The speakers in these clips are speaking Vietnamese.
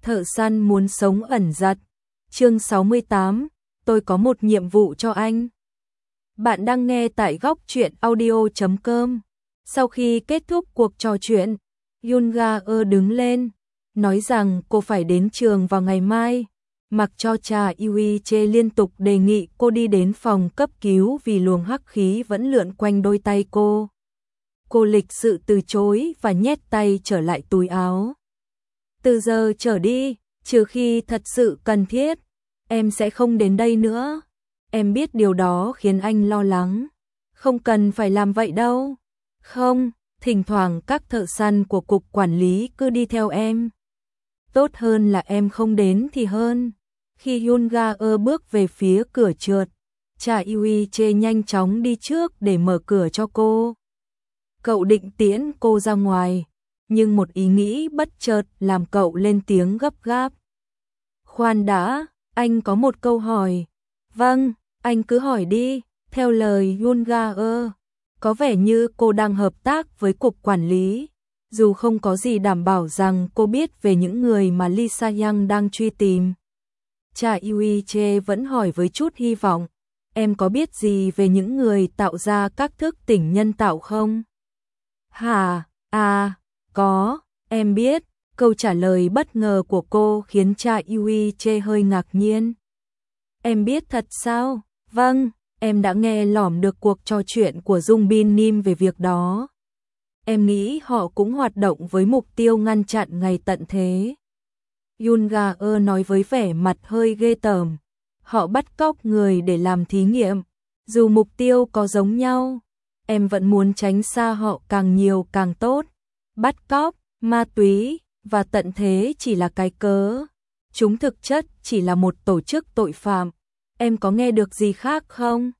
Thợ săn muốn sống ẩn giật. Chương 68, tôi có một nhiệm vụ cho anh. Bạn đang nghe tại góc truyện audio.com. Sau khi kết thúc cuộc trò chuyện, Yoon Ga-eul đứng lên, nói rằng cô phải đến trường vào ngày mai, mặc cho Cha Eui-che liên tục đề nghị cô đi đến phòng cấp cứu vì luồng hắc khí vẫn lượn quanh đôi tay cô. Cô lịch sự từ chối và nhét tay trở lại túi áo. Từ giờ trở đi, trừ khi thật sự cần thiết, em sẽ không đến đây nữa. Em biết điều đó khiến anh lo lắng. Không cần phải làm vậy đâu. Không, thỉnh thoảng các thợ săn của cục quản lý cứ đi theo em. Tốt hơn là em không đến thì hơn. Khi Yoon Ga-eul bước về phía cửa trượt, Cha Eui-che nhanh chóng đi trước để mở cửa cho cô. Cậu định tiễn cô ra ngoài, nhưng một ý nghĩ bất chợt làm cậu lên tiếng gấp gáp. Khoan đã, anh có một câu hỏi. Vâng, anh cứ hỏi đi. Theo lời Yoon Ga-eul, có vẻ như cô đang hợp tác với cục quản lý, dù không có gì đảm bảo rằng cô biết về những người mà Lee Sa-young đang truy tìm. Cha Eui-che vẫn hỏi với chút hy vọng, em có biết gì về những người tạo ra các thức tỉnh nhân tạo không? Hả? À, có, em biết. Câu trả lời bất ngờ của cô khiến Cha Eui-che hơi ngạc nhiên. Em biết thật sao? Vâng, em đã nghe lỏm được cuộc trò chuyện của Jung Bin Nim về việc đó. Em nghĩ họ cũng hoạt động với mục tiêu ngăn chặn ngày tận thế. Yoon Ga-eul nói với vẻ mặt hơi ghê tởm. Họ bắt cóc người để làm thí nghiệm. Dù mục tiêu có giống nhau, em vẫn muốn tránh xa họ càng nhiều càng tốt. Bắt cóc, ma túy và tận thế chỉ là cái cớ. Chúng thực chất chỉ là một tổ chức tội phạm. Em có nghe được gì khác không?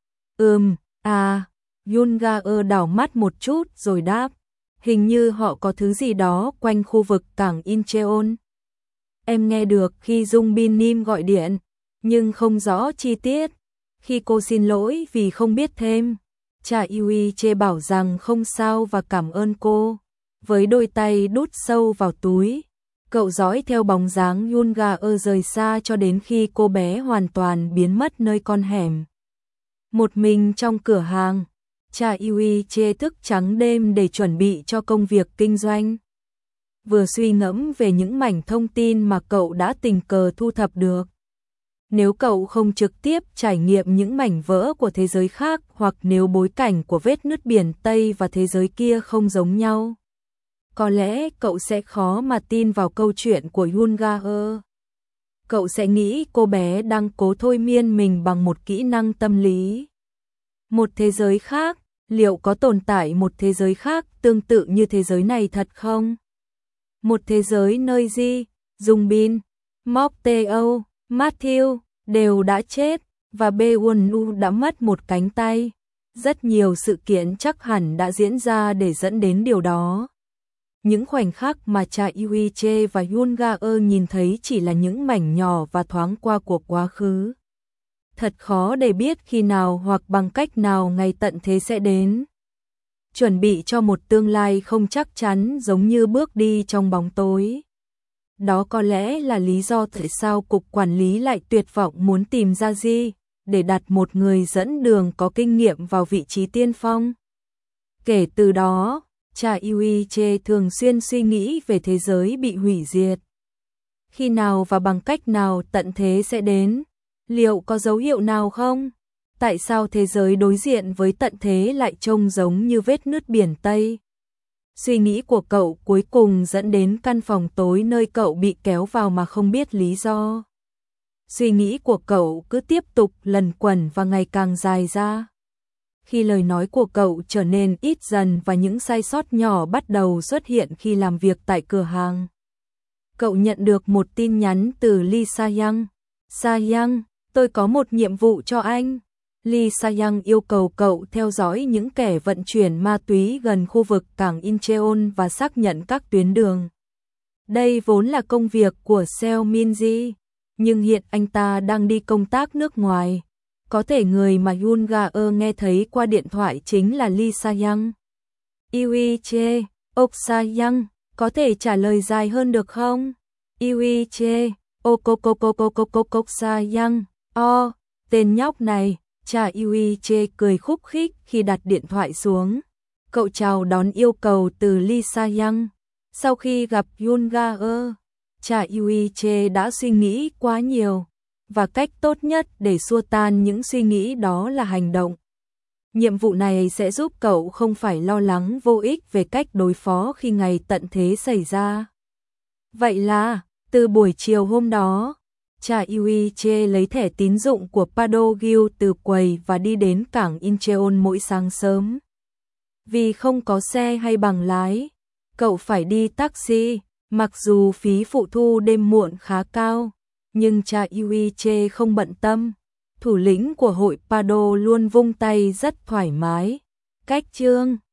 Yoon Ga-eul đảo mắt một chút rồi đáp. Hình như họ có thứ gì đó quanh khu vực cảng Incheon. Em nghe được khi Jung Bin Nim gọi điện, nhưng không rõ chi tiết. Khi cô xin lỗi vì không biết thêm, Cha Eui-che bảo rằng không sao và cảm ơn cô. Với đôi tay đút sâu vào túi, cậu dõi theo bóng dáng Yoon Ga-eul rời xa cho đến khi cô bé hoàn toàn biến mất nơi con hẻm. Một mình trong cửa hàng, Cha Eui-che thức trắng đêm để chuẩn bị cho công việc kinh doanh. Vừa suy ngẫm về những mảnh thông tin mà cậu đã tình cờ thu thập được. Nếu cậu không trực tiếp trải nghiệm những mảnh vỡ của thế giới khác, hoặc nếu bối cảnh của vết nứt biển Tây và thế giới kia không giống nhau, có lẽ cậu sẽ khó mà tin vào câu chuyện của Yoon Ga-eul. Cậu sẽ nghĩ cô bé đang cố thôi miên mình bằng một kỹ năng tâm lý. Một thế giới khác, liệu có tồn tại một thế giới khác tương tự như thế giới này thật không? Một thế giới nơi Ji, Jung Bin, Mok Tae-oh, Matthew đều đã chết và Bae-won-nu đã mất một cánh tay. Rất nhiều sự kiện chắc hẳn đã diễn ra để dẫn đến điều đó. Những khoảnh khắc mà Cha Eui-che và Yoon Ga-eul nhìn thấy chỉ là những mảnh nhỏ và thoáng qua của quá khứ. Thật khó để biết khi nào hoặc bằng cách nào ngày tận thế sẽ đến. Chuẩn bị cho một tương lai không chắc chắn giống như bước đi trong bóng tối. Đó có lẽ là lý do tại sao cục quản lý lại tuyệt vọng muốn tìm ra Ji để đặt một người dẫn đường có kinh nghiệm vào vị trí tiên phong. Kể từ đó, Cha Eui-che thường xuyên suy nghĩ về thế giới bị hủy diệt. Khi nào và bằng cách nào tận thế sẽ đến? Liệu có dấu hiệu nào không? Tại sao thế giới đối diện với tận thế lại trông giống như vết nứt biển Tây? Suy nghĩ của cậu cuối cùng dẫn đến căn phòng tối nơi cậu bị kéo vào mà không biết lý do. Suy nghĩ của cậu cứ tiếp tục lẩn quẩn và ngày càng dài ra. Khi lời nói của cậu trở nên ít dần và những sai sót nhỏ bắt đầu xuất hiện khi làm việc tại cửa hàng. Cậu nhận được một tin nhắn từ Lee Sa-young. Sa-young, tôi có một nhiệm vụ cho anh. Lee Sa-young yêu cầu cậu theo dõi những kẻ vận chuyển ma túy gần khu vực cảng Incheon và xác nhận các tuyến đường. Đây vốn là công việc của Seo Min-ji, nhưng hiện anh ta đang đi công tác nước ngoài. Có thể người mà Yoon Ga-eul nghe thấy qua điện thoại chính là Lee Sa-young. Eui-che, Ok Sa-young, có thể trả lời dài hơn được không? Yuiche, Okokokokokokokoksa-yang, tên nhóc này, cha Yuiche cười khúc khích khi đặt điện thoại xuống. Cậu chào đón yêu cầu từ Lisa Yang. Sau khi gặp Yunga cha Yuiche đã suy nghĩ quá nhiều, và cách tốt nhất để xua tan những suy nghĩ đó là hành động. Nhiệm vụ này sẽ giúp cậu không phải lo lắng vô ích về cách đối phó khi ngày tận thế xảy ra. Vậy là, từ buổi chiều hôm đó, cha Yuiche lấy thẻ tín dụng của Padogyu từ quầy và đi đến cảng Incheon mỗi sáng sớm. Vì không có xe hay bằng lái, cậu phải đi taxi, mặc dù phí phụ thu đêm muộn khá cao, nhưng cha Yuiche không bận tâm. Thủ lĩnh của hội Pado luôn vung tay rất thoải mái. Cách chương